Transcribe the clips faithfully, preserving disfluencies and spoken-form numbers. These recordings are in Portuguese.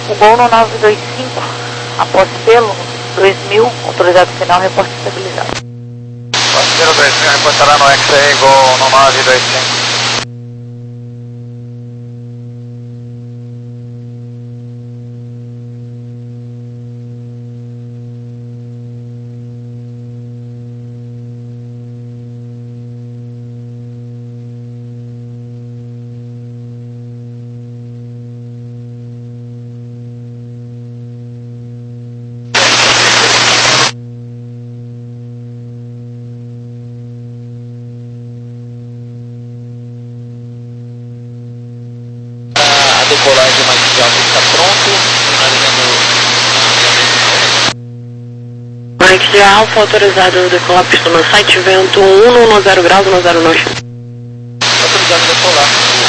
O Gol no nove dois cinco, após pelo dois mil, autorizado final, reporte estabilizado. Pelo dois mil, reportará no X A I, Gol no nove dois cinco. Decolagem mais Alfa está pronto, finalizando. Mike de Alfa autorizado decolar pista no site, vento um no zero graus no zero norte. Autorizado decolar.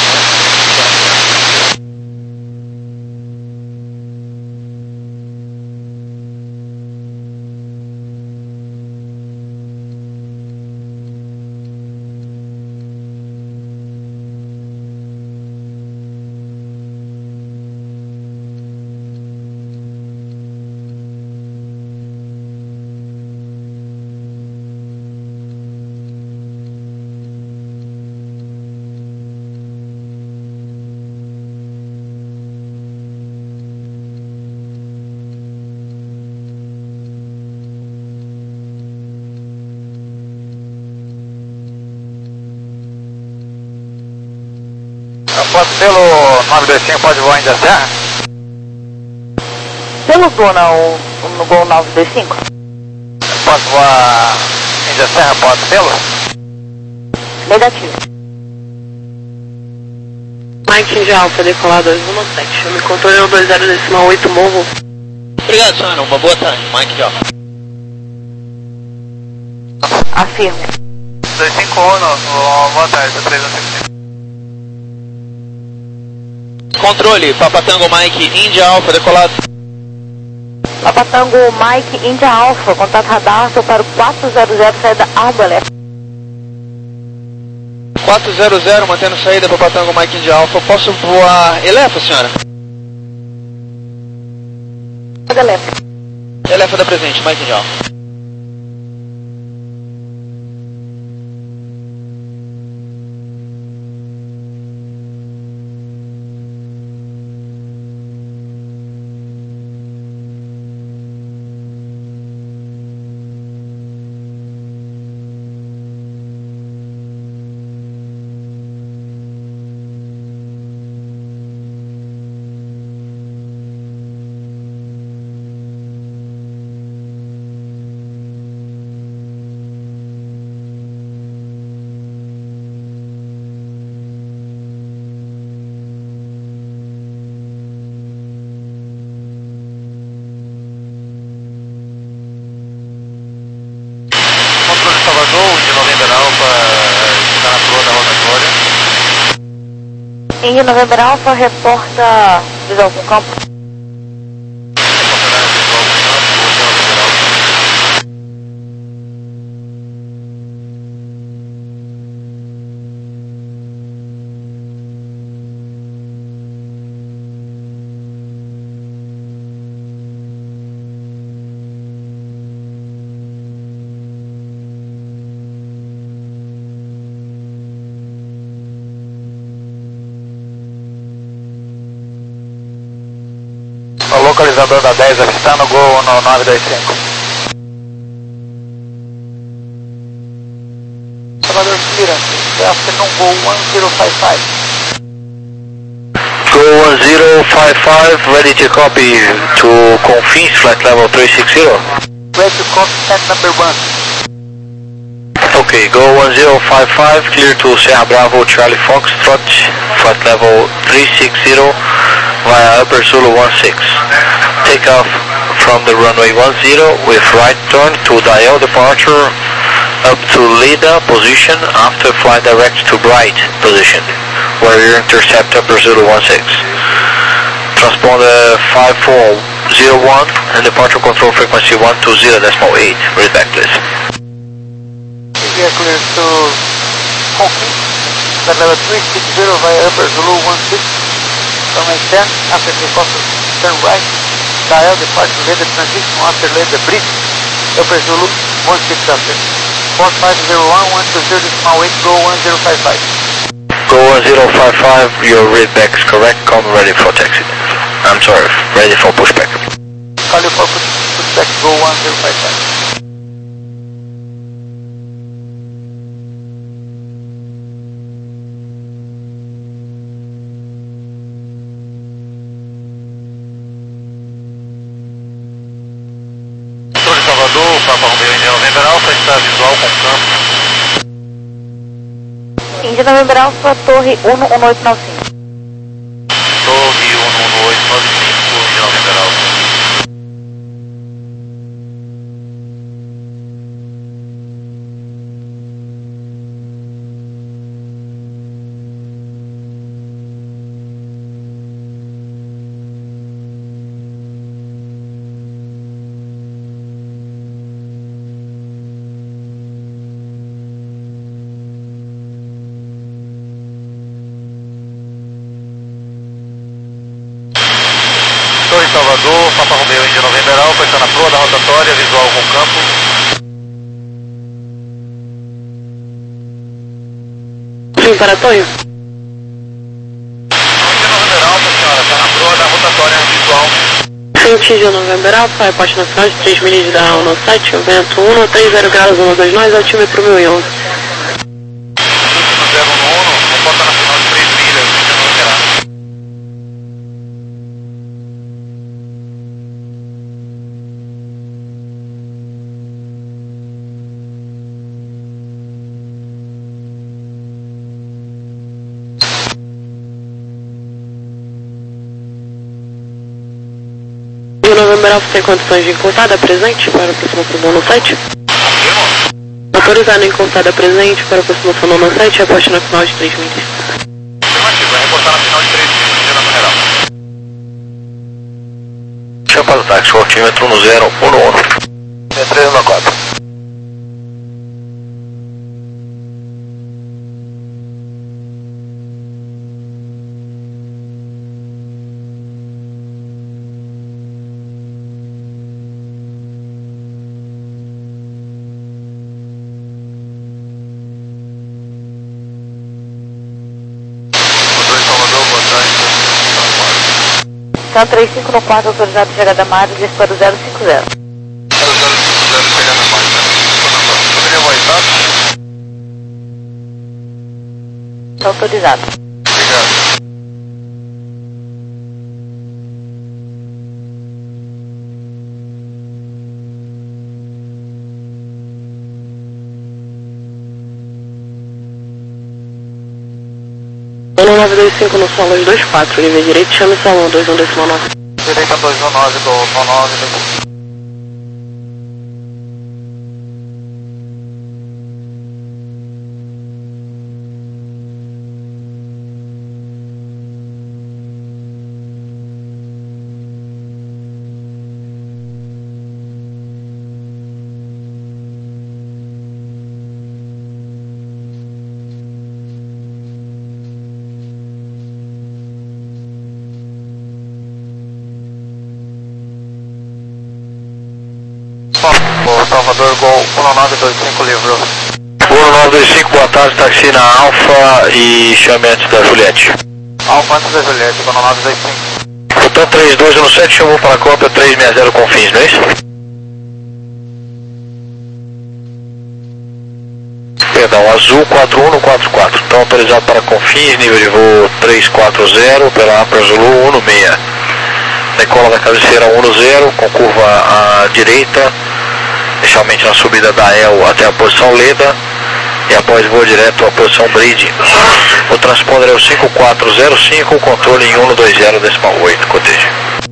Após pelo nove dois cinco, pode voar em da Serra? Pelo Dona, o, no Gol nove dois cinco? Pode voar em da Serra, pode pelo? Negativo. Mike de Alfa, decolar dois um sete, me controle no dois zero decimal oito, morro. Obrigado, senhora, uma boa tarde, Mike de Alfa. Afirmo. dois cinco um, boa tarde, três um cinco. Controle, Papatango Mike, Índia Alfa, decolado. Papatango Mike, Índia Alfa, contato radar, sou para o quatro zero zero, saída Arbalete. quatro zero zero, mantendo saída, Papatango Mike, Índia Alfa, posso voar Elefa, senhora? Elefa. Elefa da presente, Mike, Índia Alfa. De November Alpha, está na proa da rotatória. Índia November Alfa, reporta visão com campo. O localizador da dez avistando o Gol no nove dois cinco. Salvador Clearance, afternoon Gol one zero five five. Go one zero five five, ready to copy to Confins, flight level three six zero. Ready to copy, set number one. Okay, go one zero five five, clear to Sierra Bravo, Charlie Foxtrot, flight level three six zero via Upper Zulu one six. Take off from the runway one zero with right turn to dial departure up to Lida position after fly direct to Bright position, where you intercept Upper Zulu one six. Transponder five four zero one and departure control frequency one two zero decimal eight. Read back please. Clear clear to Confins, flight level three six zero via Upper Zulu one six. From my ten, after takeoff, turn right, dial departure radar transition after radar bridge, Upper Zulu, one six after. four five zero one, one two zero, small eight, go one zero five five. Go one zero five five, your readback is correct, come ready for taxi. I'm sorry, ready for pushback. Call you for pushback, go one zero five five. Salvador, Papa Romeo India November Alpha, está visual com campo. Índia November Alpha, Torre um um oito nove cinco. Torre um um oito nove cinco, India November Alpha. Torre Salvador, Papa Romeo India November Alpha, está na proa da rotatória, visual com campo. Sim, para Tonho. India November Alpha, senhora, está na proa da rotatória, visual. Sentido November Alpha, reporte nacional de três milhas da um sete, vento um, trinta graus, um dois nós, altímetro mil e onze. Último zero um um, reporta nacional de três milhas, India November Alpha. November Alpha tem condições de encostada presente para aproximação no site? Autorizado a encostada presente para aproximação no site, reporte nacional de três milhas. Afirmativo, vai reportar nacional de três milhas, India November Alpha. Chama para o táxi, o altímetro um zero um um. É três um quatro. Então três cinco no quatro, autorizado de chegada a Mares, para o zero cinco zero. zero zero cinco zero, chegando a mais, né? Poderia voar, Está autorizado. Obrigado. um nove dois cinco no solo dois quatro, nível direito, chame salão dois um decimal nove. Direita dois um nove do nove. Salvador, Gol um nove dois cinco, livrou. um nove dois cinco, boa tarde, táxi na Alfa e chame antes da Juliette. Alfa antes da Juliette, um nove dois cinco. Botão três dois um sete, chamou para a cópia três seis zero Confins, não é isso? Perdão, azul quatro um quatro quatro, então autorizado para Confins, nível de voo três quatro zero, pela Upper Zulu um seis. Decola da cabeceira um zero, com curva à direita, inicialmente na subida da E L até a posição Leda, e após voo direto à posição Bridge. O transponder é o cinco quatro zero cinco, controle em um dois zero decimal oito, coteja.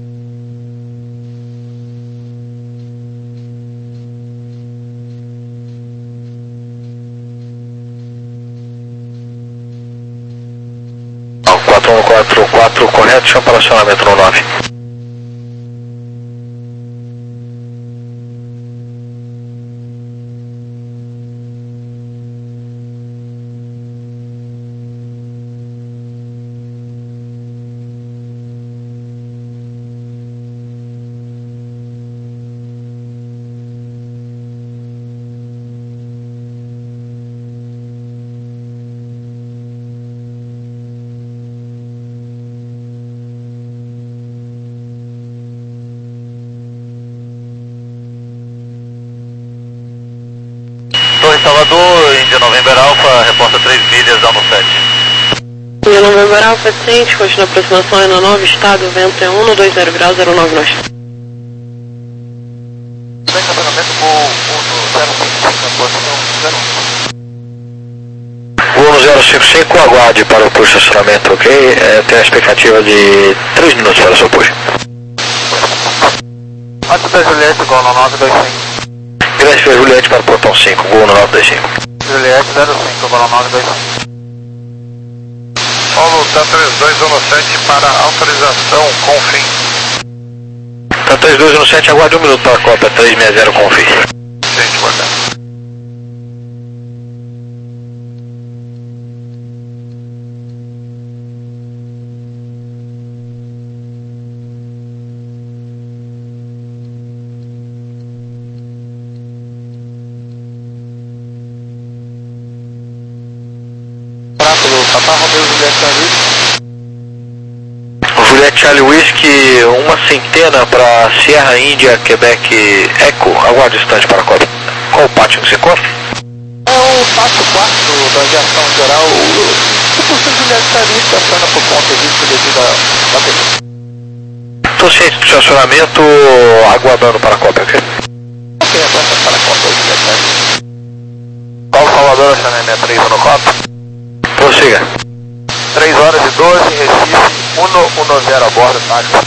quatro um quatro quatro, correto, chama para acionamento no nove. November Alpha, reporta três milhas, down no sete. India November Alpha, ciente, continua aproximação N nove, estado, vento é um, dois zero graus, zero nove nós. Bem, campeonato Gol um zero cinco cinco, posição zero um. Gol no zero cinco cinco, aguarde para o push de estacionamento, ok? É, tem a expectativa de três minutos para o seu push. Alto da Juliette, Gol no nove dois cinco. Grande para Juliette para o portão cinco, Gol no nove dois cinco. Juliette zero cinco, Gol no nove dois cinco. Paulo, tá três dois um sete para autorização com fim. Tá três dois um sete, aguarde um minuto para a Copa, três seis zero com fim. Gente, guardando. Papa Romeo Juliette Charlie. Juliette Charlie Whisky, uma centena para Sierra Índia, Quebec Echo, aguarde o instante para a Copa. Qual o pátio que você encontra? É o passo quarto da aviação geral, o curso Juliette Charlie estaciona por conta disso devido à bateria. Estou ciente do estacionamento, aguardando para a Copa, ok? Ok, avança para a Copa Juliette Charlie. Paulo Salvador, estacionamento três um no Copa. Prossiga. três horas e doze, Recife, um um zero a bordo, táxi.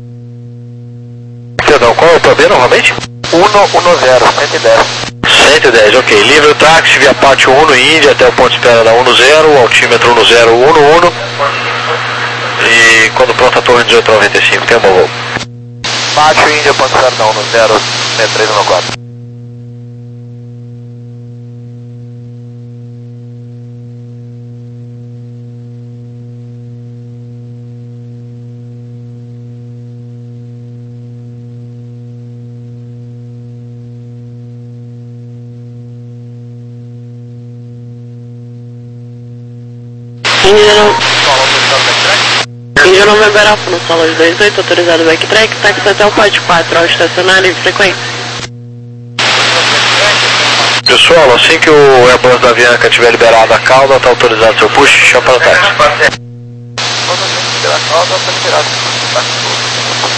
Perdão, qual é o problema novamente? um um zero, cento e dez. cento e dez, ok. Livre o táxi via pátio um no Índia até o ponto de espera da um zero, altímetro um zero um um. E quando pronto a torre dezoito noventa e cinco, tem um voo. Pátio Índia, ponto zero da um zero, sessenta e três no quatro. India November Alpha no solo de dois oito, autorizado backtrack, táxi até o pátio quatro, ao estacionar livre frequência. Pessoal, assim que o Airbus da Avianca tiver liberado a cauda, está autorizado seu push, chama para o táxi. Quando a gente tirar a cauda, está liberado o táxi todo.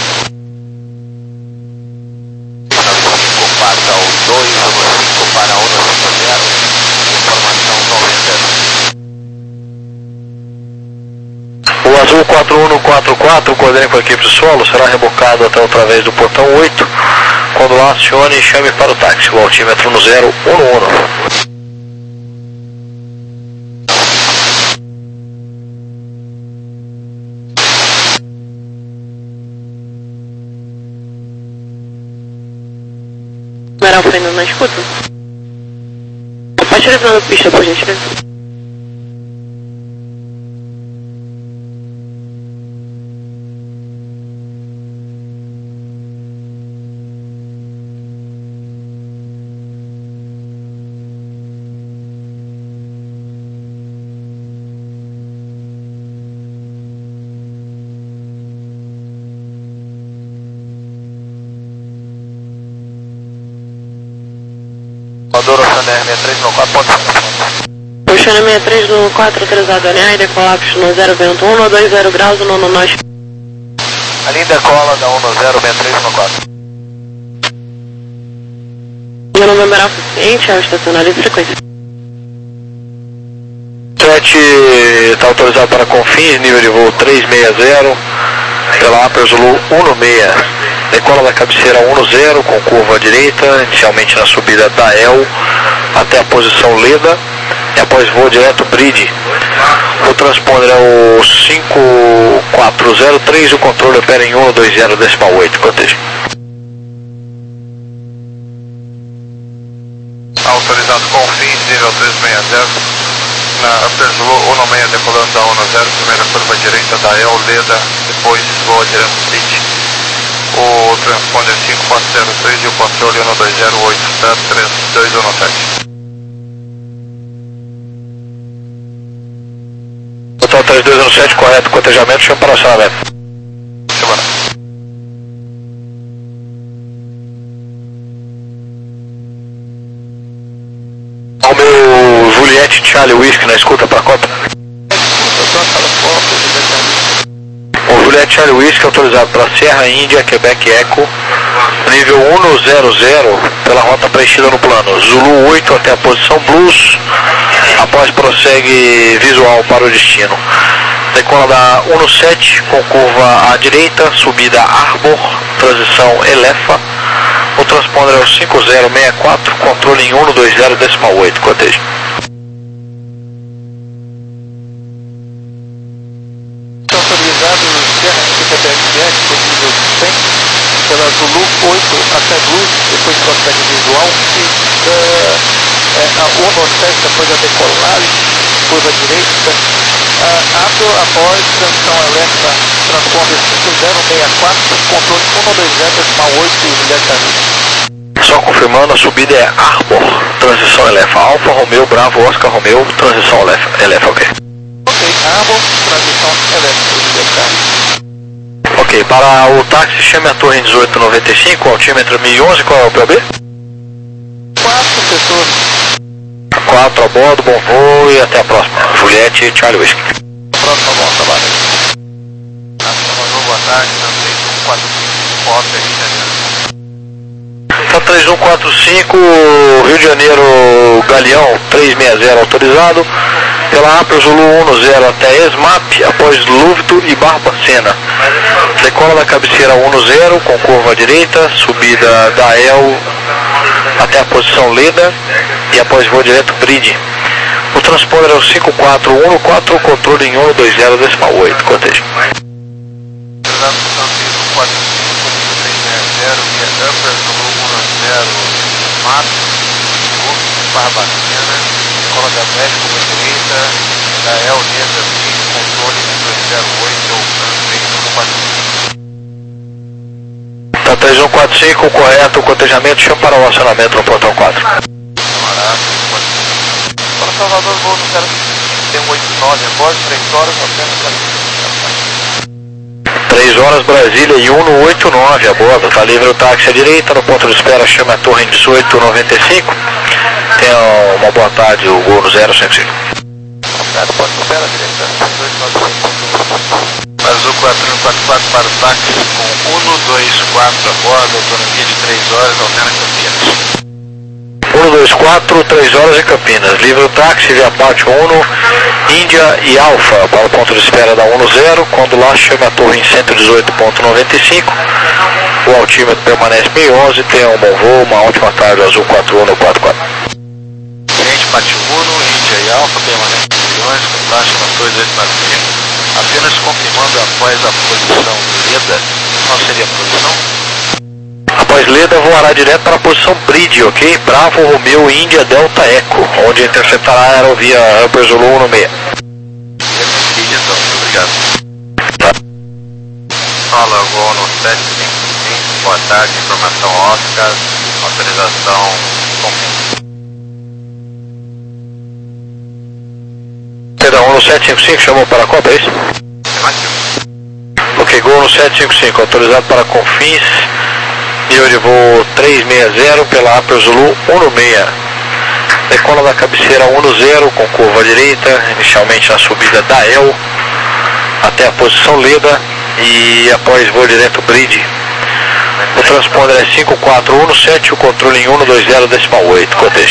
cinco para o dois cinco para um cinco zero, informação noventa. O azul quatro um quatro quatro, coordene com a equipe de solo, será rebocado até através do portão oito. Quando lá, acione e chame para o táxi, o altímetro no zero um um. Meral ainda na escuta? Pode revisar a pista, por gentileza. Maduro Sander sessenta e três no quatro, ponto cinco. Puxando sessenta e três no quatro, autorizado alinhar, decolapso no zero vento um, dois zero graus, no no nós. A linha decola da um zero sessenta e três no quatro. India November Alpha ciente, ao estacionar livre frequência. sete está autorizado para Confins, nível de voo três seis zero, pela Upper Zulu um seis. Decola da cabeceira um zero com curva à direita, inicialmente na subida da El até a posição Leda e após voo direto Bridge. O transponder é o cinco quatro zero três e o controle opera em um dois zero decimal oito, proteja. Autorizado com fins, nível três seis zero, na Upper Zulu um seis decolando da um zero, primeira curva à direita da El Leda, depois voa direto Bridge. O transponder cinco quatro zero três e o controle um dois zero oito sete três dois um sete. Total três dois um sete, correto, cotejamento, chama para o acionamento. Semana. Ao meu Juliette Charlie Whisky na escuta para a Copa. O Juliette Charlie Whisky autorizado para Serra Índia, Quebec Echo, nível cento pela rota preenchida no plano. Zulu oito até a posição Blues, após prossegue visual para o destino. Decola da sete com curva à direita, subida Arbor, transição Elefa. O transponder é o cinco zero seis quatro, controle em cento e vinte decimal oito, cotejo. Autorizado Serra Índia Quebec Echo, nível cem, pela Zulu oito até Blues, depois prossegue visual, e uh, é, a cento e sete após a decolagem, curva direita, uh, abro após transição Elefa, transponder cinco zero seis quatro, controle cento e vinte decimal oito e Juliette. Só confirmando, a subida é Arbor, transição Elefa, Alfa Romeo, Bravo, Oscar Romeo, transição Elefa, Elefa, ok. Ok, Arbor, transição Elefa, Juliette. Ok, para o táxi chame a torre dezoito noventa e cinco, altímetro mil e onze, qual é o P O B? Quatro pessoas. quatro a bordo, bom voo e até a próxima. Juliette Charlie Whisky. Próxima volta, lá. Boa tarde, três um quatro cinco, Foto, Rio de Janeiro. Tá três um quatro cinco, Rio de Janeiro, Galeão trezentos e sessenta autorizado. Pela Apple Zulu dez até ESMAP, após Lúvito e Barbacena. Decola da cabeceira dez com curva à direita, subida da El até a posição Leda e após voo direto Bridge. O transponder é o cinco quatro um quatro, controle em cento e vinte decimal oito, cotejo. Barbacena, Decola da dez com a direita, da El Leda, controle dois zero oito, ou Tá três um quatro cinco, correto, cotejamento, chama para o acionamento no portão quatro. Camarada, para Salvador, voo no zero cinco, oito nove, após três horas, apenas três horas Brasília e cento e oitenta e nove a bordo, tá livre o táxi à direita, no ponto de espera chama a torre dezoito noventa e cinco. Tenha uma boa tarde, o gol no zero cinco cinco. Obrigado, ponto de espera, direita, dezoito noventa e cinco. Azul quatro um quatro quatro para o táxi com cento e vinte e quatro a bordo, autonomia de três horas, Almena Campinas. cento e vinte e quatro, três horas em Campinas. Livre o táxi via parte um, Índia e Alfa para o ponto de espera da cem, quando lá chame a torre em cento e dezoito ponto noventa e cinco. O altímetro permanece mil e onze, tenha um bom voo, uma ótima tarde, Azul quatro um quatro quatro. Cliente parte um, Índia e Alfa, permanece milhões, com taxa na torre dezoito noventa e cinco. Apenas confirmando após a posição Leda, qual seria a posição? Após Leda, voará direto para a posição Bridge, ok? Bravo, Romeo, Índia, Delta, Echo, onde interceptará a aerovia Upper Zulu dezesseis. Bridge, então, obrigado. Tá. Fala, voo no sete cinco cinco, boa tarde, informação Oscar, autorização confirma. Perdão, no sete cinco cinco, chamou para a Copa, é isso? Ok, Gol no sete cinco cinco, autorizado para Confins, nível de voo trezentos e sessenta pela Upper Zulu dezesseis. Decola da cabeceira dez com curva à direita, inicialmente na subida da El, até a posição Leda e após voo direto Bridge. O transponder é cinco quatro um sete, o controle em cento e vinte decimal oito, cotejo.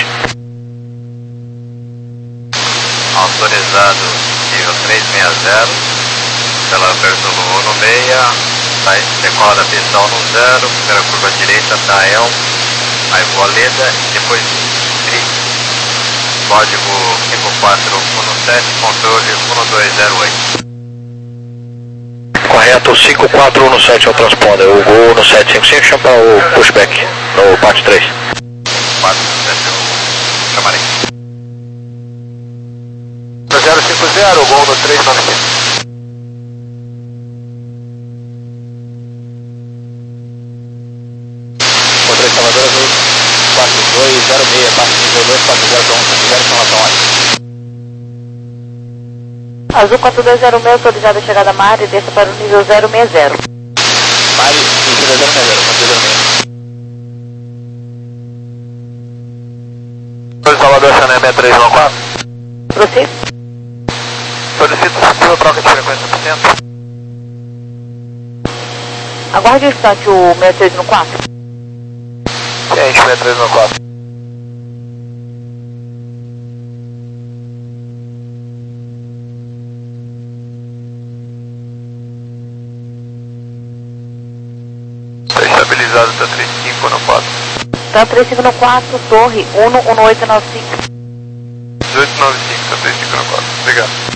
Autorizado nível trezentos e sessenta pela Verzulu dezesseis, decola da pista dez, primeira curva direita da El, aí voa Leda e depois Bridge. Código cinco quatro um sete, controle um dois zero oito. Correto, cinco quatro um sete é o transponder, o Gol no sete cinco cinco, chama para o pushback, no parte três. quatro um sete, eu chamarei. zero cinco zero, Gol no três nove cinco. Controle Salvador Azul quatro dois zero seis, parte nível dois quatro zero um sete zero, informação ótima. Azul quatro dois zero seis, autorizada a chegada a mar e desça para o nível zero seis zero. Mari, nível zero seis zero, controle zero seis. Controle Salvador, Chanel seis três um quatro. Prossiga. Solicito possível troca de frequência por cento. Aguarde um instante o sessenta e três no quatro. Ciente, sessenta e três no quatro. Está estabilizado, está trinta e cinco no quatro. Tá trinta e cinco no quatro, torre um um um oito nove cinco. dezoito nove cinco, está trinta e cinco no quatro. Obrigado.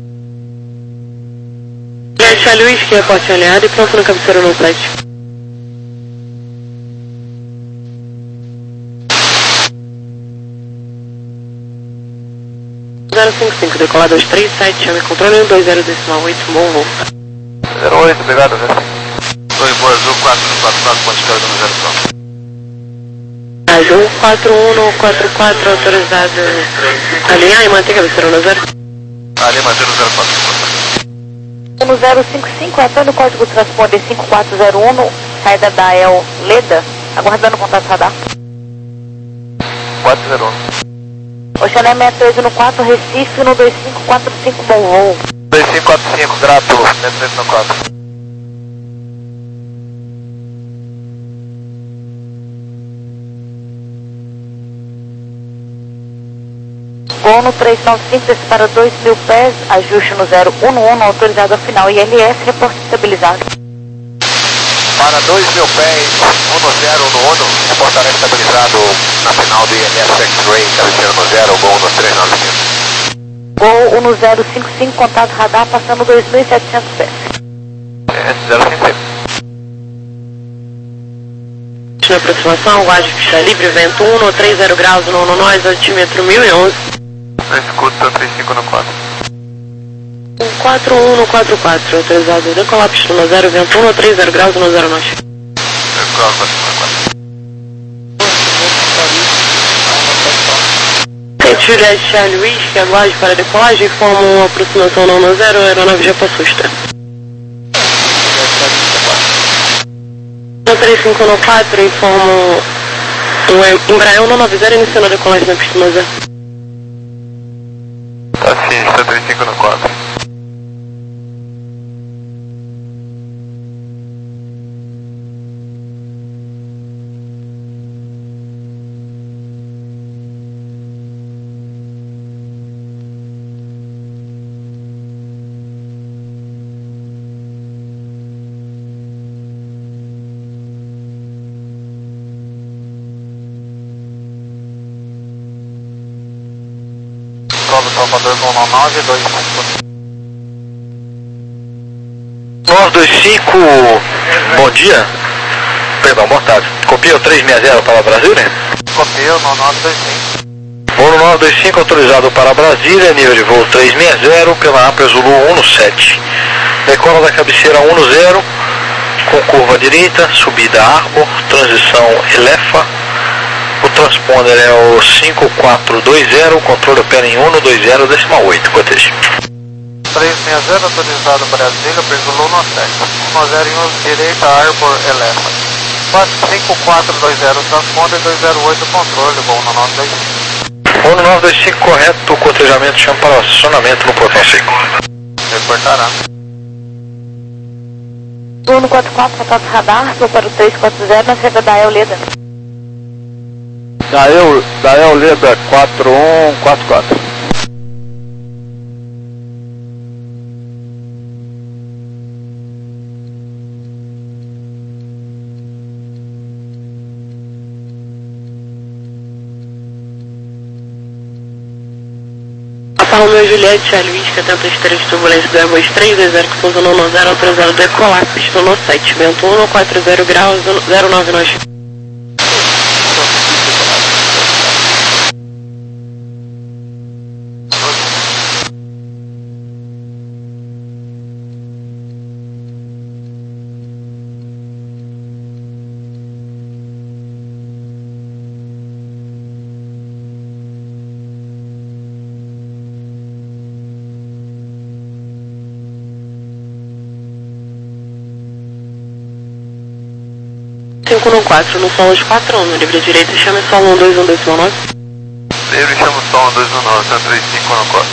Charlie Whisky, reporte alinhado e pronto no cabeceiro no site. zero cinco cinco, decolado aos três sete, chame controle um dois zero decimal oito, bom voo. zero oito, obrigado, zero cinco. Oi, Boa Azul, quatro um quatro quatro, ponte de carga no zero quatro. Azul quatro um quatro quatro, autorizado alinhar e manter cabeceiro no zero. Ali, mantendo zero quatro. No zero cinco cinco, Antônio, código transponder cinco quatro zero um, saída da El Leda, aguardando contato radar. quatro zero um. Oxané sessenta e três no quatro, Recife no dois cinco quatro cinco, bom voo. dois cinco quatro cinco, grato, sessenta e três no quatro. Gol no trezentos e noventa e cinco, desce para dois mil pés, ajuste no zero um um, autorizado ao final, I L S, reporte estabilizado. Para dois mil pés, um zero no Uno, reportará estabilizado na final do I L S X-Ray, cabeceira no zero, gol no trezentos e noventa e cinco. Gol no zero cinco cinco, contato radar, passando dois mil e setecentos pés. É, zero cinco cinco. Na aproximação, aguarde pista livre, vento um no trinta graus, no nós, altímetro mil e onze. Eu escuto trinta e cinco no quatro. quatro um no quatro quatro, autorizado decolar pista no zero, vento um no trinta graus, no zero nós. sete Juliette Charlie Whisky, aguarde para decolagem, forma uma aproximação não no zero, a aeronave já passou está. No trinta e cinco no quatro, informo o Embraer um nove zero iniciando a decolagem na pista no zero. Tá sim, está trinta e cinco no quatro. Salvador com nove dois cinco. nove dois cinco, bom dia. Perdão, boa tarde. Copia o trezentos e sessenta para Brasília? Copia o nove dois cinco. Voo no nove dois cinco autorizado para Brasília, nível de voo trezentos e sessenta, pela APA Zulu um sete. Decola da cabeceira um zero, com curva direita, subida Arbor, transição Elefa. O transponder é o cinco quatro dois zero, o controle opera em um dois zero decimal oito, cortejo. trezentos e sessenta, autorizado Brasília, Zulu um sete. um zero em um, direita, Arbor, Elefa. cinco quatro dois zero, transponder dois zero oito, controle, voo no nove dois cinco. Voo no nove dois cinco, correto, o cotejamento chama para o acionamento no portão cinco. Reportará. Turno quatro quatro, contato radar, vou para o trezentos e quarenta na saída da El Leda. Da El, da El Leda quatro um quatro quatro. Alfa Romeo Juliette, Charlie Whisky, atenta esteira de turbulência do Airbus três dois zero, que pousa no zero, autorizado decolar, pista no sete, vento um no quatro zero graus, zero nove nós. cinco no quatro, no solo de quatro um, no livre direita, chame solo um dois um decimal nove. Livre, chama o som dois um nove, cento e trinta e cinco no quatro.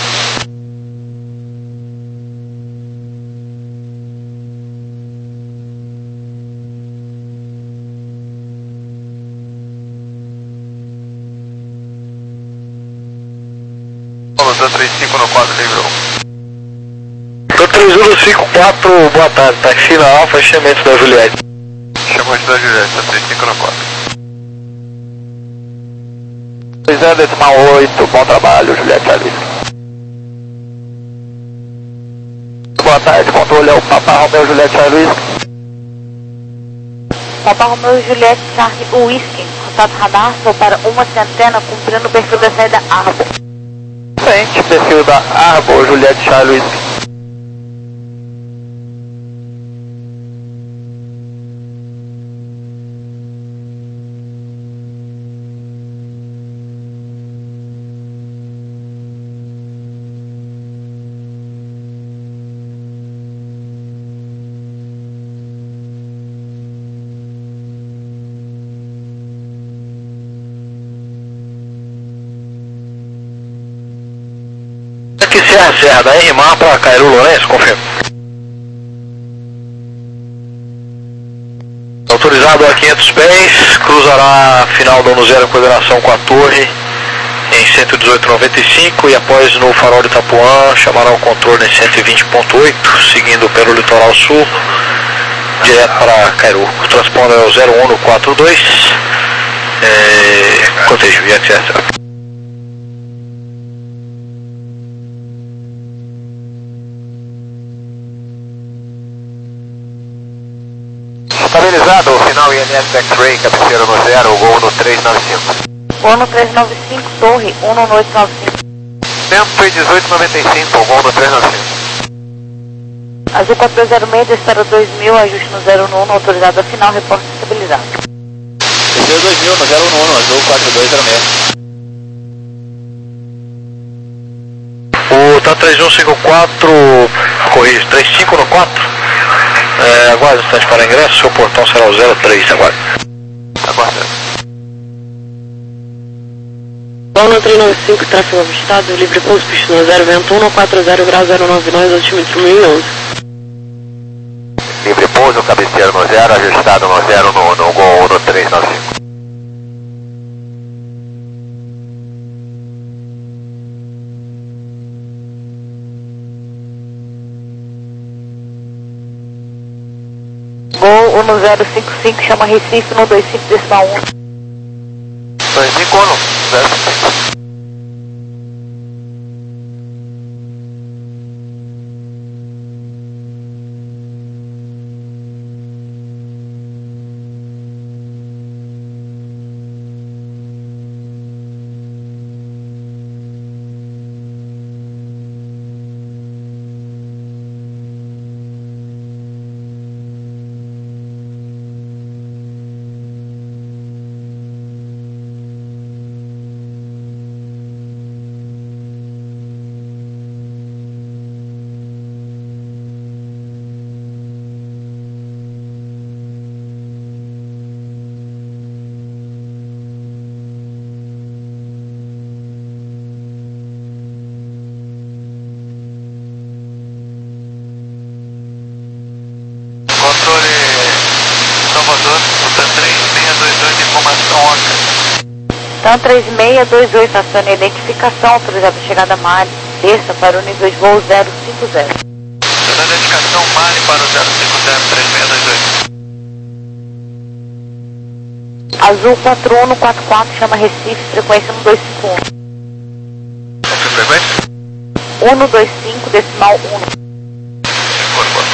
cento e trinta e cinco no quatro, livrou. três um cinco quatro, boa tarde, taxi na Alfa, chamamento da Juliette. Chamamento da Juliette, cento e trinta e cinco no quatro. dois zero decimal oito, bom trabalho, Juliette Charlie. Boa tarde, controle é o Papa Romeo Juliette Charlie. Papa Romeo Juliette Charlie Whisky, contato radar, sou para uma centena, cumprindo o perfil da saída Arbor. Frente, perfil da Arbor, Juliette Charlie. Aqui Serra Serra, da R M A para Cairu Lourenço, confirma. Autorizado a quinhentos pés, cruzará final do ano zero, coordenação com a torre em cento e dezoito vírgula noventa e cinco e após no farol de Itapuã chamará o controle em cento e vinte ponto oito, seguindo pelo litoral sul, direto para Cairu. O transponder é o zero um quatro dois, é, cotejo, etcétera. Estabilizado, final I N S X-Ray, cabeceira no zero, gol no três nove cinco. Gol no três nove cinco, torre um no oito nove cinco. Tempo foi dezoito noventa e cinco, gol no três nove cinco. Azul quatro dois zero seis, espera dois mil, ajuste no zero um, autorizado a final, reporte estabilizado. Desceu dois mil no zero um, azul quatro dois zero seis. O T A três um cinco quatro, corrige, trinta e cinco no quatro. É, aguarde um instante para ingresso, seu portão será o zero três, aguarde. Aguarda. Gol no três nove cinco, tráfego avistado, livre pouso, pista no zero, vento um no quatro zero, grau zero nove nove, altímetro mil e onze. Livre pouso, cabeceira no zero, ajustado no zero no, no gol no três nove cinco. Gol no zero cinco cinco, chama Recife no dois cinco decimal um. dois cinco um, zero cinco. Controle Salvador, o T A três seis dois oito, informação Oscar. TAM três seis dois oito, acione a identificação, autorizado a chegada Mali, desça para o nível de voo zero cinco zero. Dando a identificação Mali para o zero cinco zero três seis dois oito. Azul quatro um quatro quatro, chama Recife, frequência um dois cinco um. Qual foi a frequência? um no dois cinco, decimal um. Bora, bora.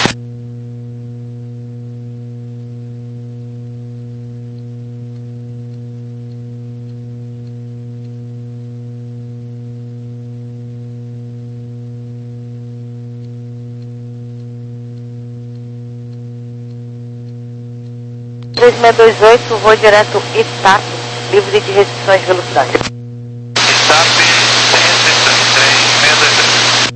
três seis dois oito, voo direto Itap, livre de restrições de velocidade. Itap, sem restrições, três seis dois oito.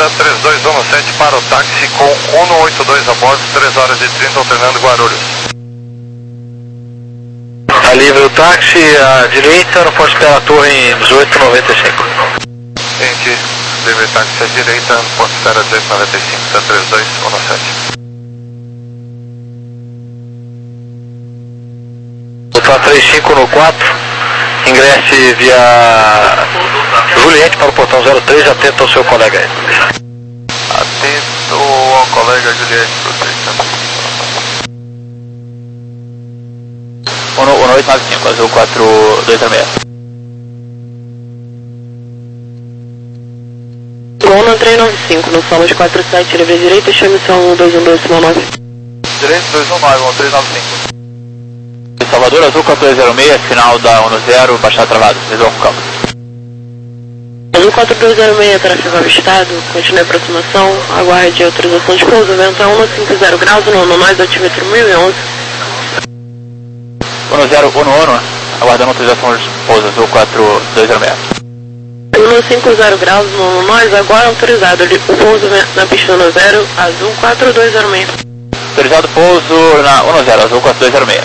pista três dois um sete para o táxi com cento e oitenta e dois a bordo, três horas e trinta, alternando Guarulhos. Tá livre o táxi à direita, no ponto de espera a torre em dezoito noventa e cinco. Gente, livre táxi à direita, no ponto de espera dezoito noventa e cinco, tá três dois um sete. Tá três cinco no quatro, ingresse via Juliette para o portão zero três, atento ao seu colega aí. Atento ao colega Juliette para o três cinco. um oito nove cinco, azul quatro dois zero seis. Gol três nove cinco, no solo de quatro sete, livre direita, chame só um dois um dois nove. Direito dois um nove, um três nove cinco. Salvador, azul quatro dois zero seis, final da um zero, baixada travada, resolve o campo. Azul quatro dois zero seis, tráfego avistado, continue a aproximação, aguarde a autorização de pouso, vento a cento e cinquenta graus, no nós, altímetro mil e onze. um zero um um, aguardando autorização de pouso, azul quatro dois zero seis. cento e cinquenta graus, no nós, agora autorizado, o pouso na pista um zero, azul quatro dois zero seis. Autorizado pouso na um zero, azul quatro dois zero seis.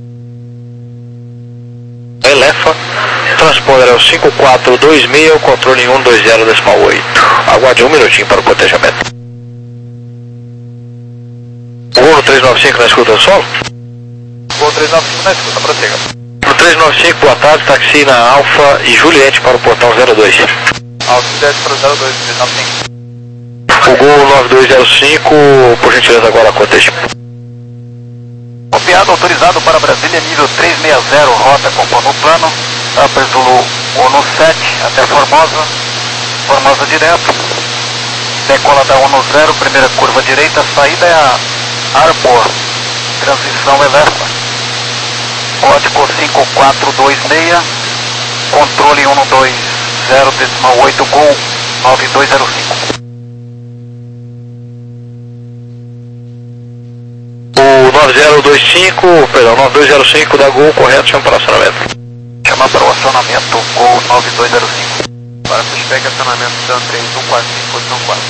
Elefa, transponder é o cinco quatro dois seis, o controle um dois zero decimal oito. Aguarde um minutinho para o protejamento. Gol três nove cinco na escuta do solo? Gol três nove cinco na escuta, prossiga. No três nove cinco, boa tarde, táxi na Alfa e Juliette para o portão zero dois. Alfa Juliette para o zero dois, três nove cinco. O Gol nove dois zero cinco, por gentileza agora coteja. Copiado, autorizado para Brasília, nível três seis zero, rota conforme o plano, Upper Zulu um sete até Formosa, Formosa direto, decola da um zero, primeira curva direita, saída é a Arbor, transição Elefa, código cinco quatro dois seis, controle um dois zero decimal oito, Gol nove dois zero cinco. O nove zero dois cinco, perdão, nove dois zero cinco da Gol, correto, chama para o acionamento. Chama para o acionamento, Gol nove dois zero cinco. Para suspect acionamento Dan três um quatro cinco, posição quatro.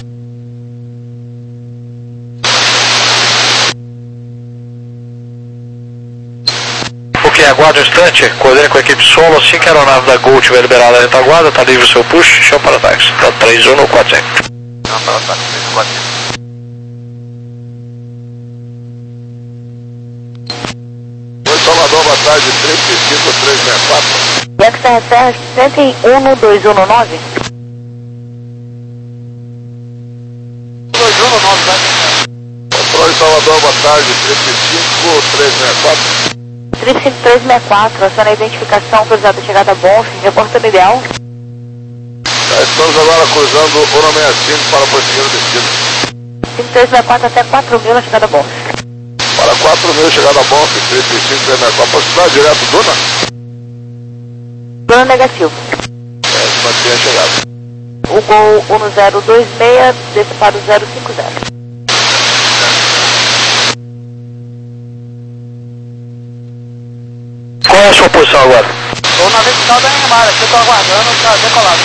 Ok, aguarde um instante, coordene com a equipe solo, assim que a aeronave da Gol tiver liberada a retaguarda, está livre o seu push, chama para táxi, tá três um no quatro cinco. Chama para táxi, três um quatro cinco. Salvador, boa tarde, três cinco três seis quatro. Yankee Serra Serra, cento e um dois um nove. dois um nove, né? Controle Salvador, boa tarde, três cinco três seis quatro. três cinco três seis quatro, aciona a identificação, autorizada chegada a Bonf, reportando ideal. Já estamos agora cruzando o cento e sessenta e cinco para o positivo destino. cinco três seis quatro até quatro mil na chegada a Bonf. Para quatro mil, chegada a Bonf, três cinco três seis quatro. Posso dar direto, Duna? Duna negativo. É, se mantém a chegada. O Gol um zero dois seis, desce para o zero cinco zero. Qual é a sua posição agora? Estou na vertical da Neymar, aqui estou aguardando para decolado.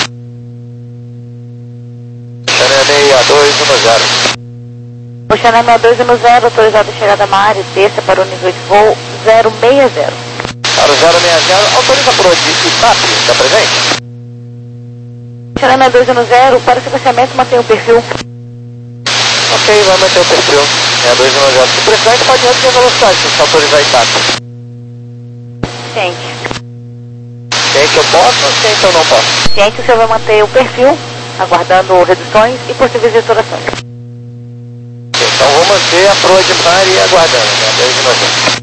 Xané seis dois um zero. O Xané seis dois um zero, autorizado chegada a área, desça para o nível de voo zero seis zero. Para o zero seis zero, autoriza por onde? I T A P, está presente? Xané seis dois um zero, para o sequenciamento mantém o perfil. Ok, vai manter o perfil. seis dois um zero. Se precisar, a gente pode reduzir a velocidade, se autorizar a I T A P. Ciente. Ciente eu posso ou ciente eu não posso? Ciente, o senhor vai manter o perfil, aguardando reduções e possíveis restaurações. Então vou manter a proa de mar e aguardando, né? dois um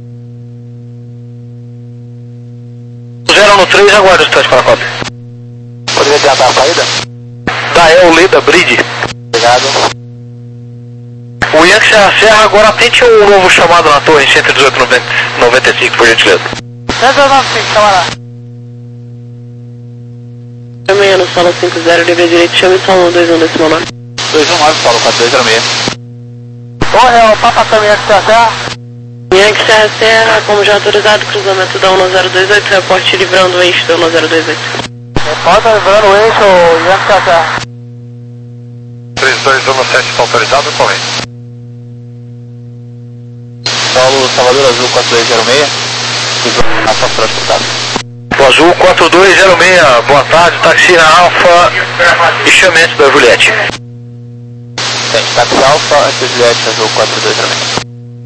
zero. zero no três, aguarde um instante para a cópia. Poderia adiantar a saída? Da El Leda Bridge. Obrigado. O Yankee Serra Serra agora atente um novo chamado na torre cento e dezoito noventa e cinco, por gentileza. zero zero nove cinco, camarada. Chame no solo cinco zero, livre direito, chame só um dois um decimal nove. dois um nove, solo quatro dois zero seis. Torre, é o Papa Caminhão de Serra Serra. Yankee Serra Serra, como já autorizado, cruzamento da um zero dois oito, reporte livrando o eixo da um zero dois oito. Reporta livrando o eixo, Yankee Serra Serra. três dois um sete está autorizado, corrente. Paulo Salvador Azul quatro dois zero seis, na sua transportada. Azul quatro dois zero seis, boa tarde, táxi na Alfa e chame antes da Juliette. Tem, táxi Alfa, antes da Juliette, Azul quatro dois zero seis.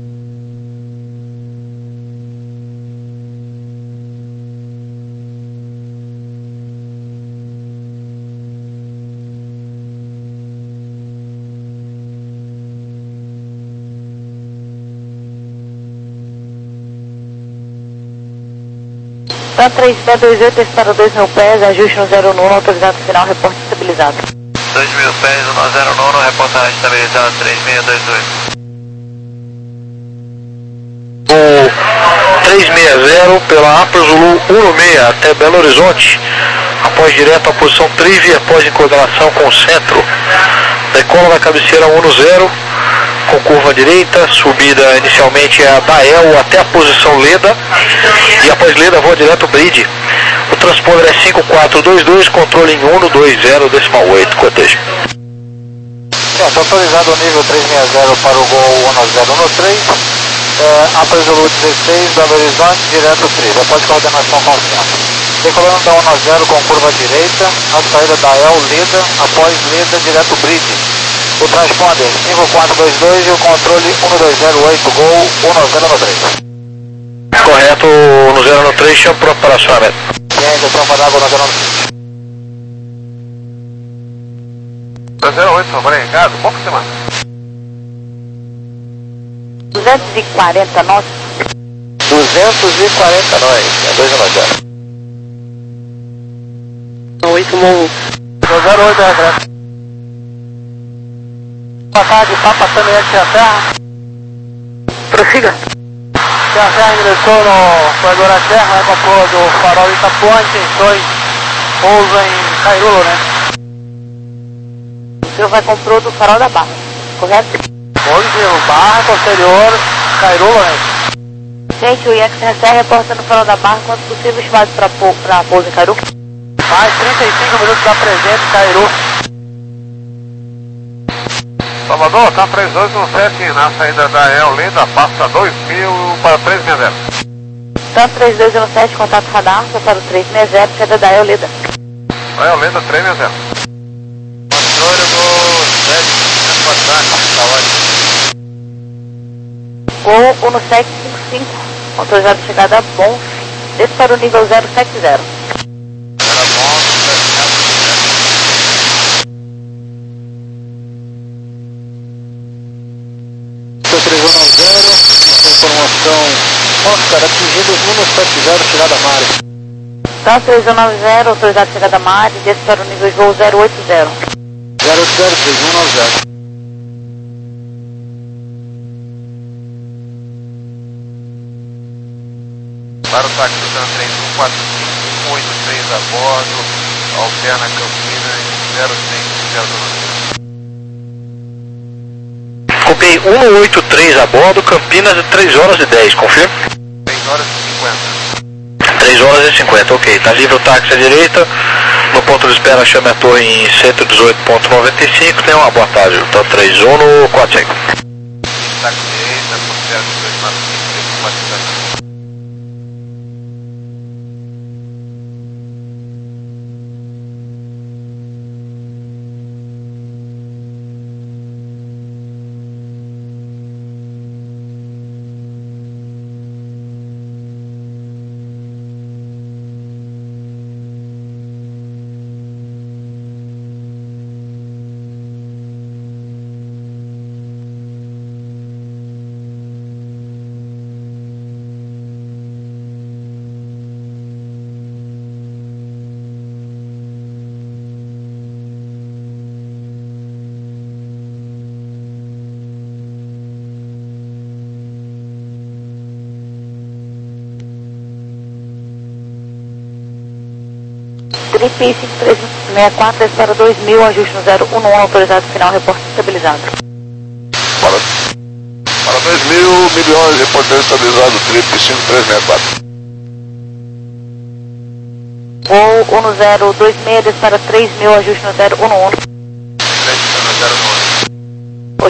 Tá três B dois oito para dois mil pés, ajuste no zero nove, autorizado final, reporte estabilizado. dois mil pés, um zero nove, reportagem estabilizada, três seis dois oito. O três seis zero pela Upper Zulu um seis até Belo Horizonte, após direto à posição trivia, após em coordenação com o centro. Decola na cabeceira um zero, com curva direita, subida inicialmente é a Dael até a posição Leda, e após Leda voa direto Bridge. O transponder é cinco quatro dois dois, controle em um dois zero decimal oito, cortejo. Está autorizado o nível três seis zero para o Gol um zero um três, é, Upper Zulu dezesseis, Belo Horizonte, direto trivia, após coordenação com o centro. Decolando da um zero com curva direita, na saída Dael Leda, após Leda direto Bridge. O transponder cinco quatro dois dois e o controle um dois zero oito, Gol um zero um três. Correto, no zero um três, chama para o operacionamento. E ainda estão mandando no zero um três. dois zero oito, São Ricardo, qual que você manda? duzentos e quarenta nós. duzentos e quarenta nós, é dois um zero. oito Morro. dois zero oito, regressa. Boa tarde, está passando aí aqui a terra. Prossiga. Se a terra ingressou no corredor da terra, é para a porra do farol de Itapuã, intenções, pousa em Cairolo, né? O senhor vai comprou do farol da Barra, correto? Hoje, Barra, posterior, Cairolo, né? Gente, o I X R C R reporta no farol da Barra quanto possível estimado para pouso em Cairu. Mais trinta e cinco minutos da presente, Cairu. Salvador, está três dois um sete na saída da El Leda, passa dois mil para três seis zero. Tanto três dois um sete, contato radar, para o três seis zero, queda da El Leda. El Leda três seis zero. Controle do sete, tá ótimo. Gol um sete cinco cinco, autorizado chegada bom, desce para o nível zero sete zero. Era bom, três um zero, informação Oscar, atingido um sete zero, chegada Mari. Tanto três um zero, autorizado chegada Mari, desce para o nível de voo zero oito zero. zero oito zero, três um zero. Para o táxi do três um quatro cinco um oito três a bordo, alterna Campinas zero seis zero dois. Copiei um oito três a bordo, Campinas três horas e dez, confirma? três horas e cinquenta. três horas e cinquenta, ok. Está livre o táxi à direita, no ponto de espera chame a torre em cento e dezoito ponto noventa e cinco, tem uma boa tarde, então três um no quatro cinco. Táxi direita, considera que dois quatro cinco três quatro sete. Trip cinco três seis quatro para dois mil, ajuste no zero um um, autorizado final, reporte estabilizado. Para, para dois mil, milhões, reporte estabilizado, Trip cinco três seis quatro. Voo um zero dois seis, desce para três mil, ajuste no zero um um. três zero zero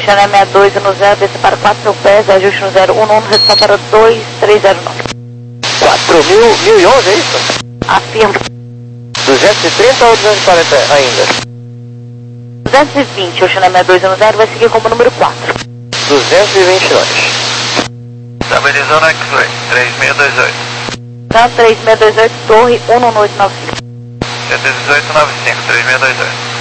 Oceané sessenta e dois no zero, desça para quatro mil pés, ajuste no zero um um, redução para dois três zero nove. quatro mil, mil e onze, é isso? Afirma. duzentos e trinta ou duzentos e quarenta ainda? duzentos e vinte, Oceané sessenta e dois no zero, vai seguir como número quatro. duzentos e vinte e dois. Estabilizando X-Ray, três seis dois oito. Então, três seis dois oito, torre um um oito nove cinco. C T dezoito noventa e cinco, três seis dois oito.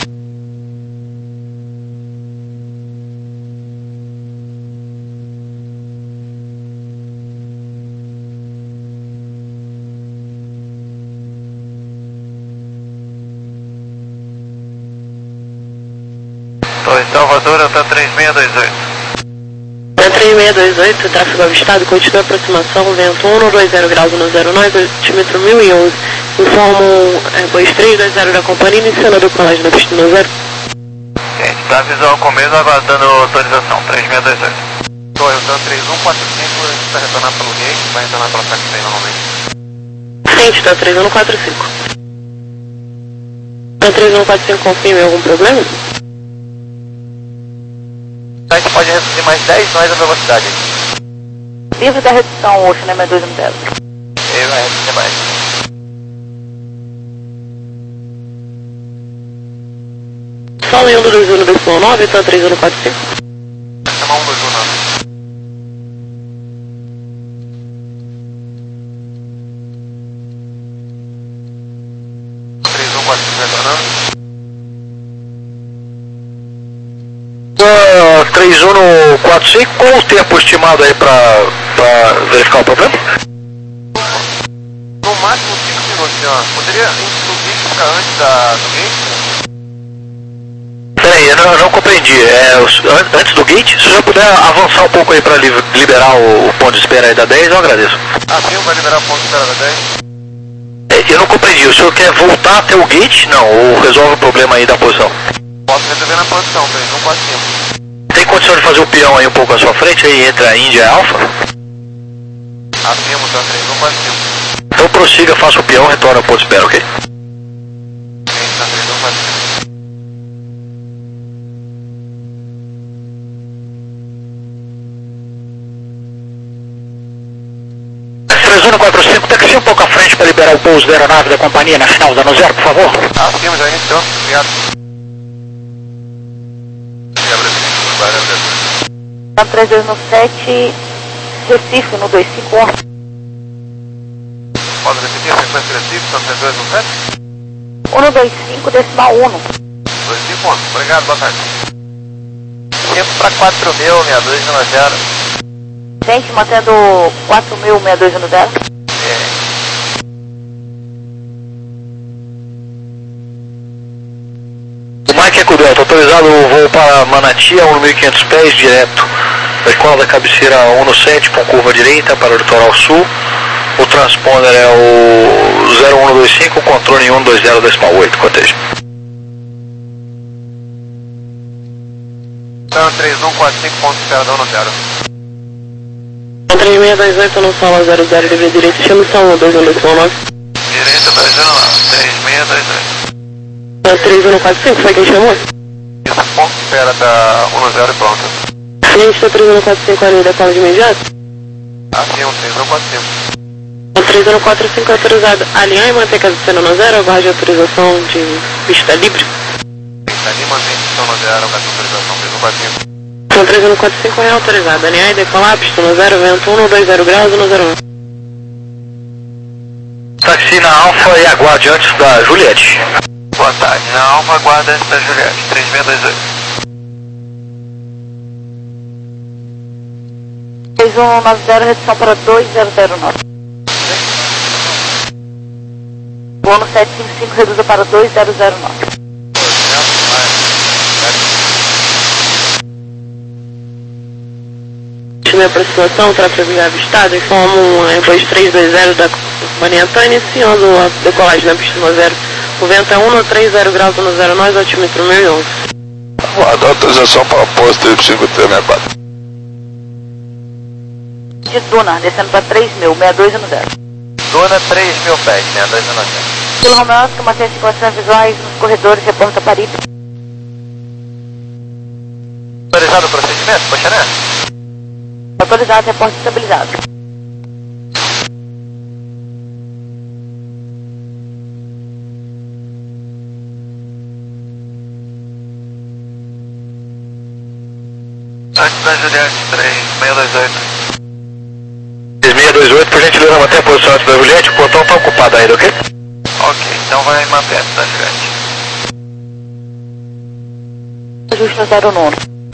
Torre Salvador, está três seis dois oito. três seis dois oito, tráfego avistado, continua a aproximação, vento um dois zero graus no zero nove, altímetro mil e onze. Informam Airbus três dois zero da companhia, iniciando a decolagem na pista no zero. Gente, tá visual com mesmo, aguardando autorização, três seis dois oito. Torre, então três um quatro cinco, a gente vai retornar pelo gate, vai retornar pela taxi normalmente. Frente, tá três um quatro cinco. Tá três um quatro cinco, confirma algum problema? A gente pode reduzir mais dez nós a velocidade. Livre da redução, Oceané sessenta e dois no zero. Ele vai reduzir mais. Só lendo dois um dois nove, tá três um quatro cinco. Vai chamar um dois um nove. três um quatro cinco retornando. três um quatro cinco, qual o tempo estimado aí pra, pra verificar o problema? No máximo cinco minutos, senhor. Poderia inclusive ficar antes da, do gate? Peraí, eu não, eu não compreendi. É, os, an, antes do gate, se já puder avançar um pouco aí pra li, liberar o, o ponto de espera aí da dez, eu agradeço. Ah, sim, vai liberar o ponto de espera da dez? É, eu não compreendi. O senhor quer voltar até o gate? Não, ou resolve o problema aí da posição? Posso resolver na posição, três um quatro cinco. Tem condição de fazer o peão aí um pouco à sua frente, aí entre a Índia e a Alfa? Afirmo, tá três um quatro cinco. Então prossiga, faça o peão, retorna ao ponto de espera, ok? Gente, tá três um quatro cinco. três um quatro cinco, taxi um pouco à frente para liberar o pouso da aeronave da companhia na final da no zero, por favor. Afirmo, já iniciou. Obrigado. três dois nove sete, Recife no dois cinco um. Pode repetir a frequência Recife, são três dois nove sete? um dois cinco, decimal um. dois cinco um. Obrigado, boa tarde. Tempo para quatro mil, sessenta e dois no zero. Gente, mantendo quatro mil sessenta e dois no zero. É. O Mike Eco Delta, autorizado o voo para Manati a um mil e quinhentos pés, direto da escola da cabeceira um sete com curva direita para o litoral sul. O transponder é o zero um dois cinco, controle um dois zero decimal oito, cortejo. Então, três um quatro cinco, ponto de espera da um zero. três seis dois oito no sala zero zero, livre direito, chama o sala dois um dois nove. Direita dois um nove, três seis dois oito. três um quatro cinco, foi quem chamou? Isso, ponto de espera da um zero e pronto. Frente da três um quatro cinco ali, decola de imediato. Afirmo, três um quatro cinco. O três um quatro cinco é autorizado a alinhar e manter casa cena no zero, aguarde autorização de pista livre. Está ali, mantém posição no zero, vai ter autorização três um quatro cinco. O três um quatro cinco é autorizado, alinhar e decolar, pista no zero, vento um dois zero graus no zero um. Taxi na Alfa e aguarde antes da Juliette. Boa tarde, na Alfa, aguarda antes da Juliette, três seis dois oito. três um nove zero, redução para dois zero zero nove. O ano sete cinco cinco reduza para dois zero zero nove. Última aproximação, tráfego avistado, informa um Airbus três dois zero da companhia Antônia, iniciando a decolagem na pista no zero. O vento é um três zero graus no zero nove, altímetro mil e onze. Aguardo autorização para posto triplo cinco três sessenta e quatro. De Duna, descendo para três mil, sessenta e dois no zero. Duna, três mil pés, sessenta e dois no zero. Pelo Romeo, que mantém as situações visuais nos corredores, reporta Paripe. Autorizado o procedimento, poxa, né? Autorizado, reporte estabilizado. Antes da Juliette, três seis dois oito. três seis dois oito, por gentileza, manter a posição antes da Juliette, o portão está ocupado ainda, ok? Ok, então vai manter antes da Juliette. Ajuste no zero nono.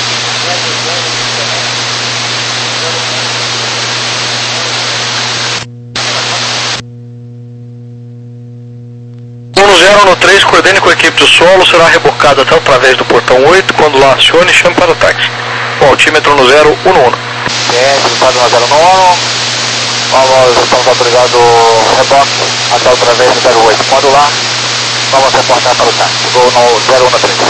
um zero no três, coordene com a equipe do solo, será rebocado até através do portão oito, quando lá acione, chame para o táxi. O altímetro no zero um um. Ciente, resultado no zero um. Vamos, estamos autorizados reboque até outra vez no zero oito. Quando lá, vamos reportar para o táxi. Vou no zero um no três.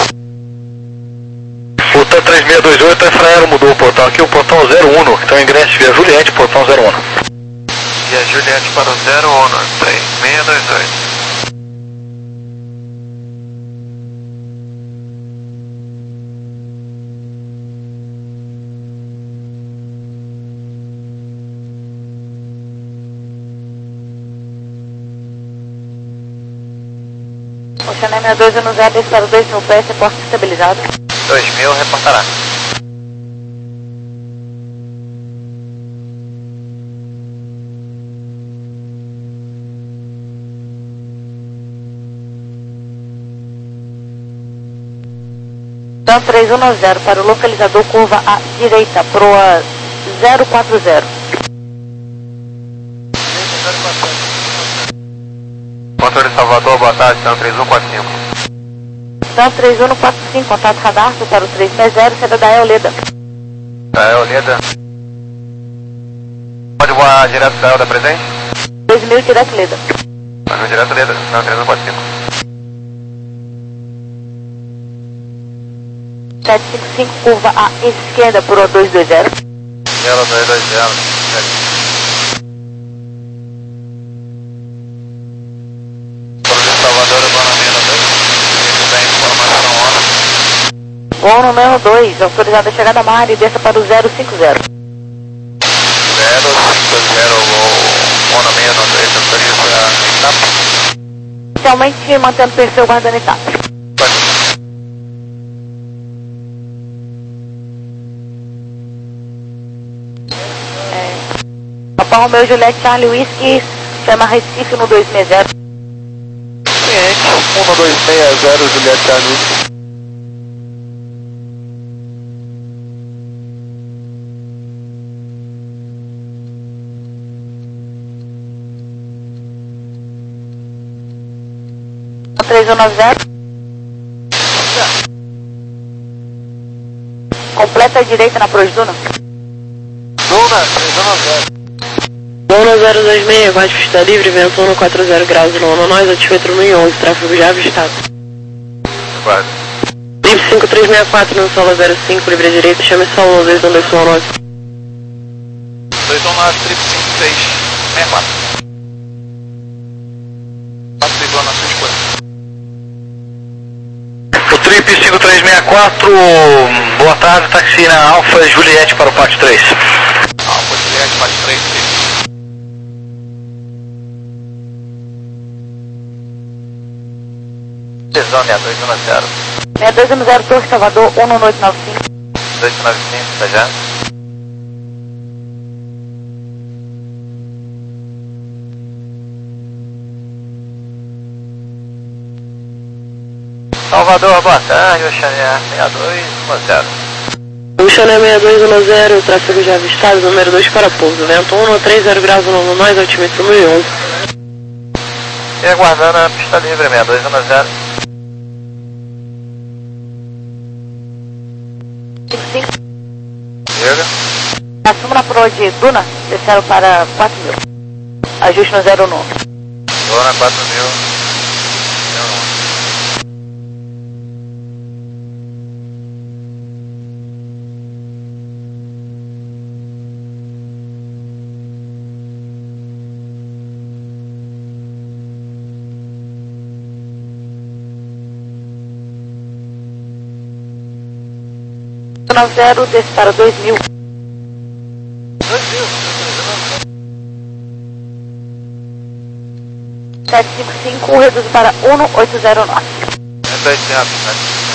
O T três seis dois oito, a Infraero mudou o portão aqui, o portão zero um, então ingresse via Juliette, portão zero um. E a Juliette para o zero um, três seis dois oito. Oceané sessenta e dois um zero, desce para dois mil pés, reporte estabilizado. dois mil, reportará. Então três um zero para o localizador, curva à direita, proa zero quatro zero. Motor de Salvador, boa tarde, então três um quatro cinco. Então três um quatro cinco, contato radar para o três seis zero, saída da Eoleda. Da Eoleda. Pode voar direto da Eoleda presente? dois mil direto Leda. Mas direto Leda, não, três um quatro cinco. sete cinco cinco, curva à esquerda, proa dois dois zero. Ela dois dois zero. Salvador, Bonamina dois. Tem informação on. Voo número dois, autorizado a chegada à área e desça para o zero cinco zero. zero cinco zero, Bonamina dois, autoriza etapa. Inicialmente mantendo o perfil guardando etapa. Papa Romeo Juliette Charlie Whisky, chama Recife no dois seis zero. Ciente, um dois seis zero, Juliette Charlie. três um nove zero. Completa a direita na Prosduna. Duna, três um nove zero. Dona zero dois seis, guarde pista livre, vento um quatro zero graus no nós, altímetro no I onze, tráfego já avistado. Guarda. Livre cinco três seis quatro, no solo zero cinco, livre à direita, chame solo dois um dois um nove. dois um nove, trip cinco seis, seis quatro. quatro igual na sua escolha. O Trip cinco três seis quatro, boa tarde, táxi na Alfa Juliette para o Pátio três. Alfa Juliette, Pátio três, Tesão, seis dois um zero. seis dois um zero, Torre Salvador, um um oito nove cinco. dois nove cinco, tá já? Salvador, boa tarde, Oxané, seis dois um zero. Oxané seis dois um zero, tráfego já avistado, número dois para pouso, vento um três zero graus no nós, altímetro mil e onze. E aguardando a pista livre, seis dois um zero. cinco cinco. Chega. Assumo na proa de Duna, desceram para quatro mil. Ajuste no zero nove. Dona quatro mil. nove zero, desce para dois mil. sete cinco cinco, reduz para um oito zero nove. É oitocentos, né?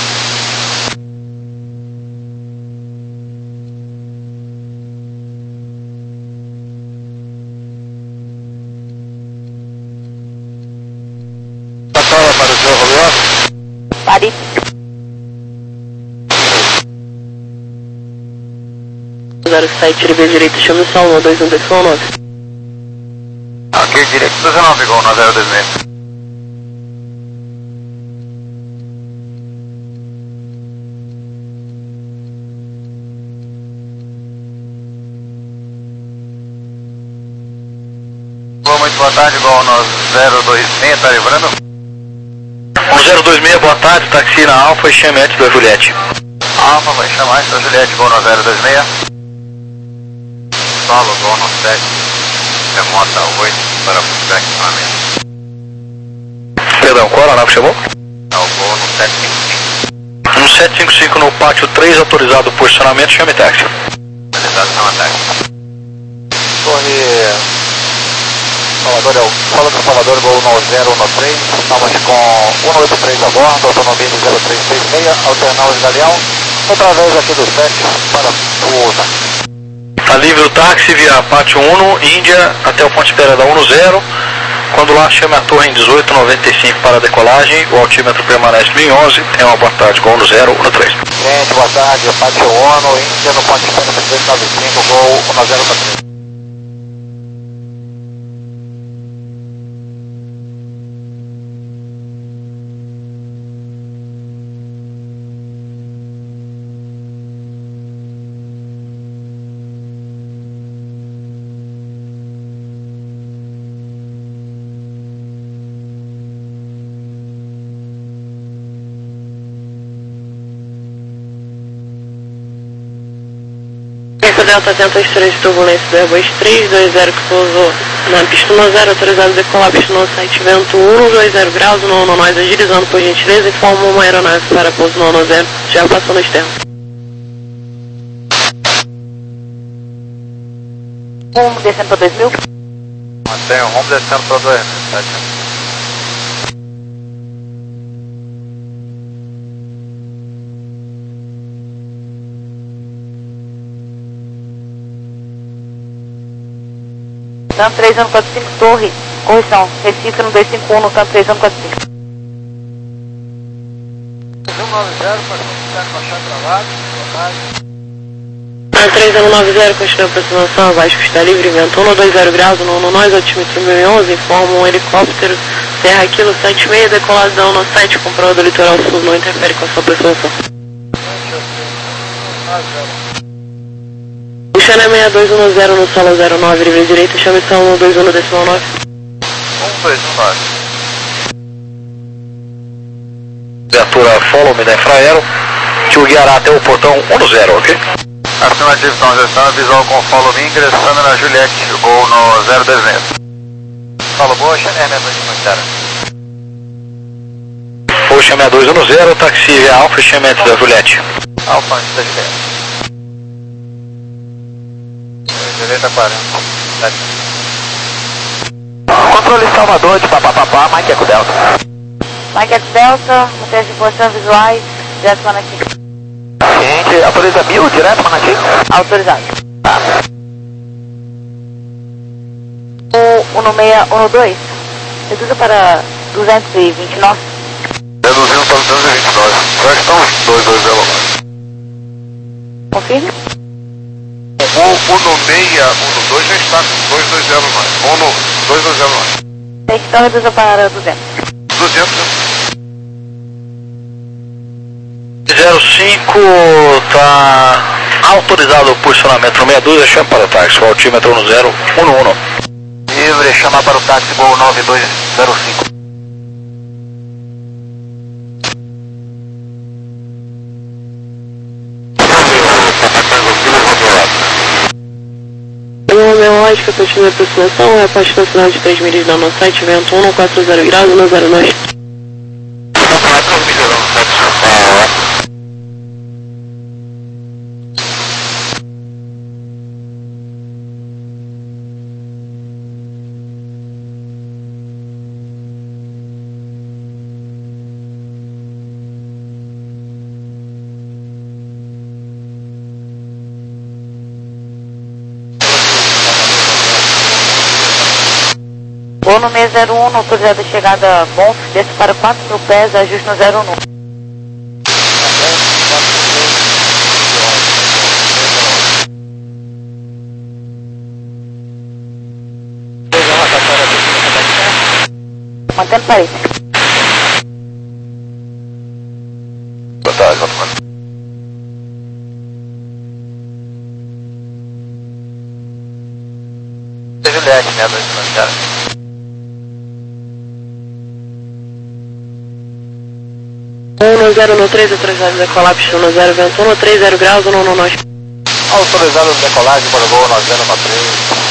Passada para o senhor Roberto. Pare. zero sete, L B direita, chame o Salmo, dois um, decimal nove. Ok, direito dezenove, igual na zero dois seis. Muito boa tarde, igual no zero dois seis, tá livrando? um zero dois seis, boa tarde, táxi na Alfa e chame antes da Juliette. Alfa, vai chamar antes da Juliette, igual no zero dois seis. Solo, igual no sete. Remota oito para o estacionamento. Perdão, qual a nave chamou? É o voo no sete cinco cinco. No sete cinco cinco no pátio três, autorizado posicionamento, chame táxi. Autorizado, chama táxi. Torre Salvador, é o Fala do Salvador, voo no zero um três, estamos com cento e oitenta e três a bordo, autonomia de zero três seis seis, alternal de Galeão, através aqui do sete para o táxi. Está livre o táxi via pátio um, Índia, até o ponto de espera da um zero. Quando lá, chame a torre em dezoito noventa e cinco para a decolagem, o altímetro permanece no onze. Tenha uma boa tarde, gol no zero um três. Gente, boa tarde, pátio um, Índia no ponto de espera trezentos e noventa e cinco, gol um zero três. Delta tenta três de turbulência do Airbus três dois zero que pousou na pista um zero, autorizado a decolar, pista no site, vento um dois zero graus, no um nós agilizando por gentileza, informa uma aeronave para pouso no um zero, já passou no externo. um descendo para dois mil. Mantenha o rumo descendo para dois mil. Canto três um quatro cinco, torre, correção, Recife no dois cinco um, no canto três um quatro cinco. três um nove zero, para baixar travado, boa tarde. três um nove zero, continua a aproximação, abaixo está livre, vento um dois zero graus, no um nós, altímetro mil e onze, informa um helicóptero, Serra Kilo sete seis, decoladão no site, comprovador litoral sul, não interfere com a sua aproximação. Chana seis dois um zero no solo zero nove, livre direita, chame só um dois um no decimal nove. um dois um nove. Viatura follow me da Infraero, que o guiará até o portão um zero, ok? Afirmativo, então, já está visual com follow me ingressando na Juliette, gol no zero dois seis. Fala boa, Chana seis dois um zero. Ocean seis dois um zero, táxi via Alfa e chame antes da Juliette. Alfa antes da Juliette. Direita quarenta. Controle Salvador de papapá, Mike Eco Delta. Mike Eco Delta, teste de posição visuais, direto Manati. Gente, autoriza mil, direto Manati? Autorizado. Tá. O um seis um dois, reduza para duzentos e vinte e nove. Reduzindo para duzentos e vinte e nove. Quais estão os dois dois zero nove? Confirme. O um seis um dois já está com dois dois zero nove. um dois dois zero nove. Então reduza para duzentos. duzentos. zero cinco está autorizado o posicionamento no meia dúzia, chama para o táxi, o altímetro no zero um um. Livre, chamar para o táxi, gol nove dois zero cinco. Lógica, continua a aproximação, é a parte nacional de três milhas da nosso site, vento um quatro zero graus, um zero nove. no seis zero um, autorizada chegada bom, desce para quatro mil pés, ajuste no zero um. Mantendo parede. Boa tarde, volta mais. Juliette, né, dois zero. um zero no três, autorizado decolar, pista no zero, vento um, três zero graus, um no nós. Autorizado decolagem para o gol nove zero nove três.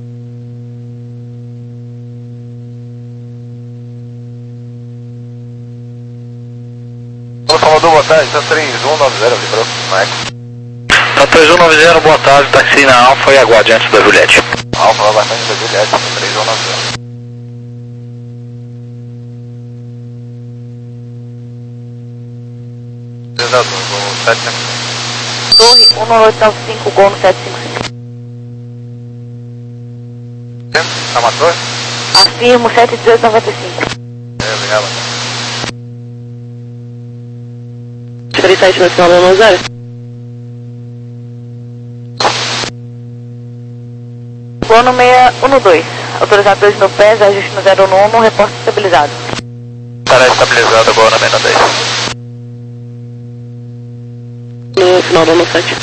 Salvador, boa tarde, tá três um nove zero, vibrou, no eco. Tá três um nove zero, boa tarde, taxi na Alfa e aguarde antes da Juliette. Alfa, bastante da Juliette, tá três um nove zero. Exato, gol sete cinco cinco. Torre um nove oito nove cinco, gol no sete cinco cinco. Tempo, Amator? Afirmo sete dezoito noventa e cinco. É, obrigado. trinta e sete no final do um zero. Gol no seis um dois, autorizado dois mil pés, ajuste no zero um, reporte estabilizado. Estará estabilizado agora na meta dez. No final do um sete.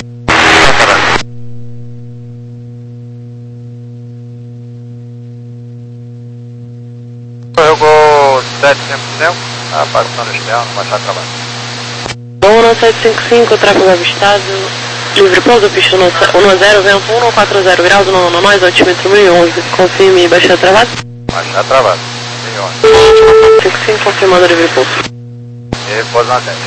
Eu vou sete cinco cinco, a participação no espião, no Machado Trabalho. um sete cinco cinco, tráfego avistado, livre pouso, pista no um zero, vento um, quatro zero graus, no no nós, altímetro mil e onze, confirme baixada travada. Machado Trabalho, mil e onze. cinco cinco, confirmando livre pouso. E pôs na dez.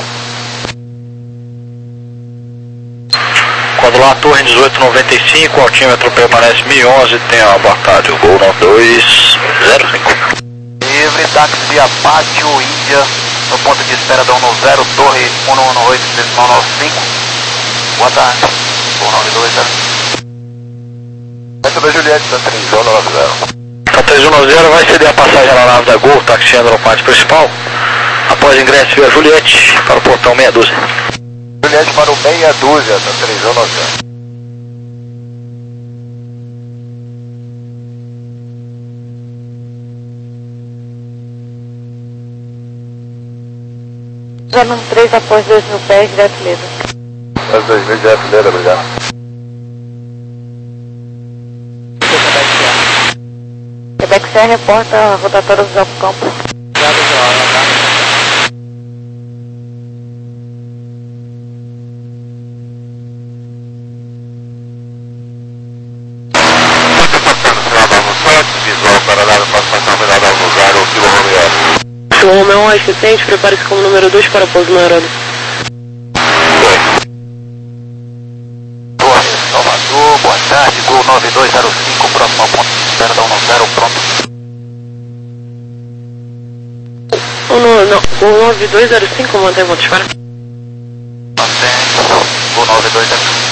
Quando lá, torre dezoito noventa e cinco, altímetro permanece mil e onze, tem a boa tarde, o gol nove dois zero cinco. Livre, táxi via Pátio, Índia, no ponto de espera da um zero, torre um um oito, decimal nove cinco. Boa tarde, gol nove dois zero. Essa da Juliette, tá três um nove zero. Tá três um nove zero, vai ceder a passagem na nave da Gol, taxiando no pátio principal. Após ingresso via Juliette, para o portão meia dúzia. Juliette para o meia dúzia, tá três um nove zero. zero um três após dois mil pés, direto mesmo. As dois mil direto dele, obrigado. Quebec Serra reporta rotatórios do campo. Visual para dar participação final da lugar, o Kilo Romeo. O Romeo assistente, prepare-se como número dois para pouso no aeródromo. Torre, Salvador, boa tarde, Gol nove dois zero cinco, próximo ao ponto de espera da um zero, pronto. Oh, não, não, o nove dois zero cinco, mantém pontos para. Mantém, Gol nove dois zero cinco.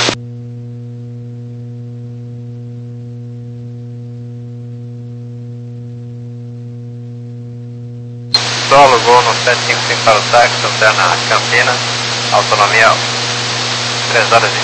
Solo, Gol no sete cinco cinco para o táxi, alterna Campinas, autonomia três horas e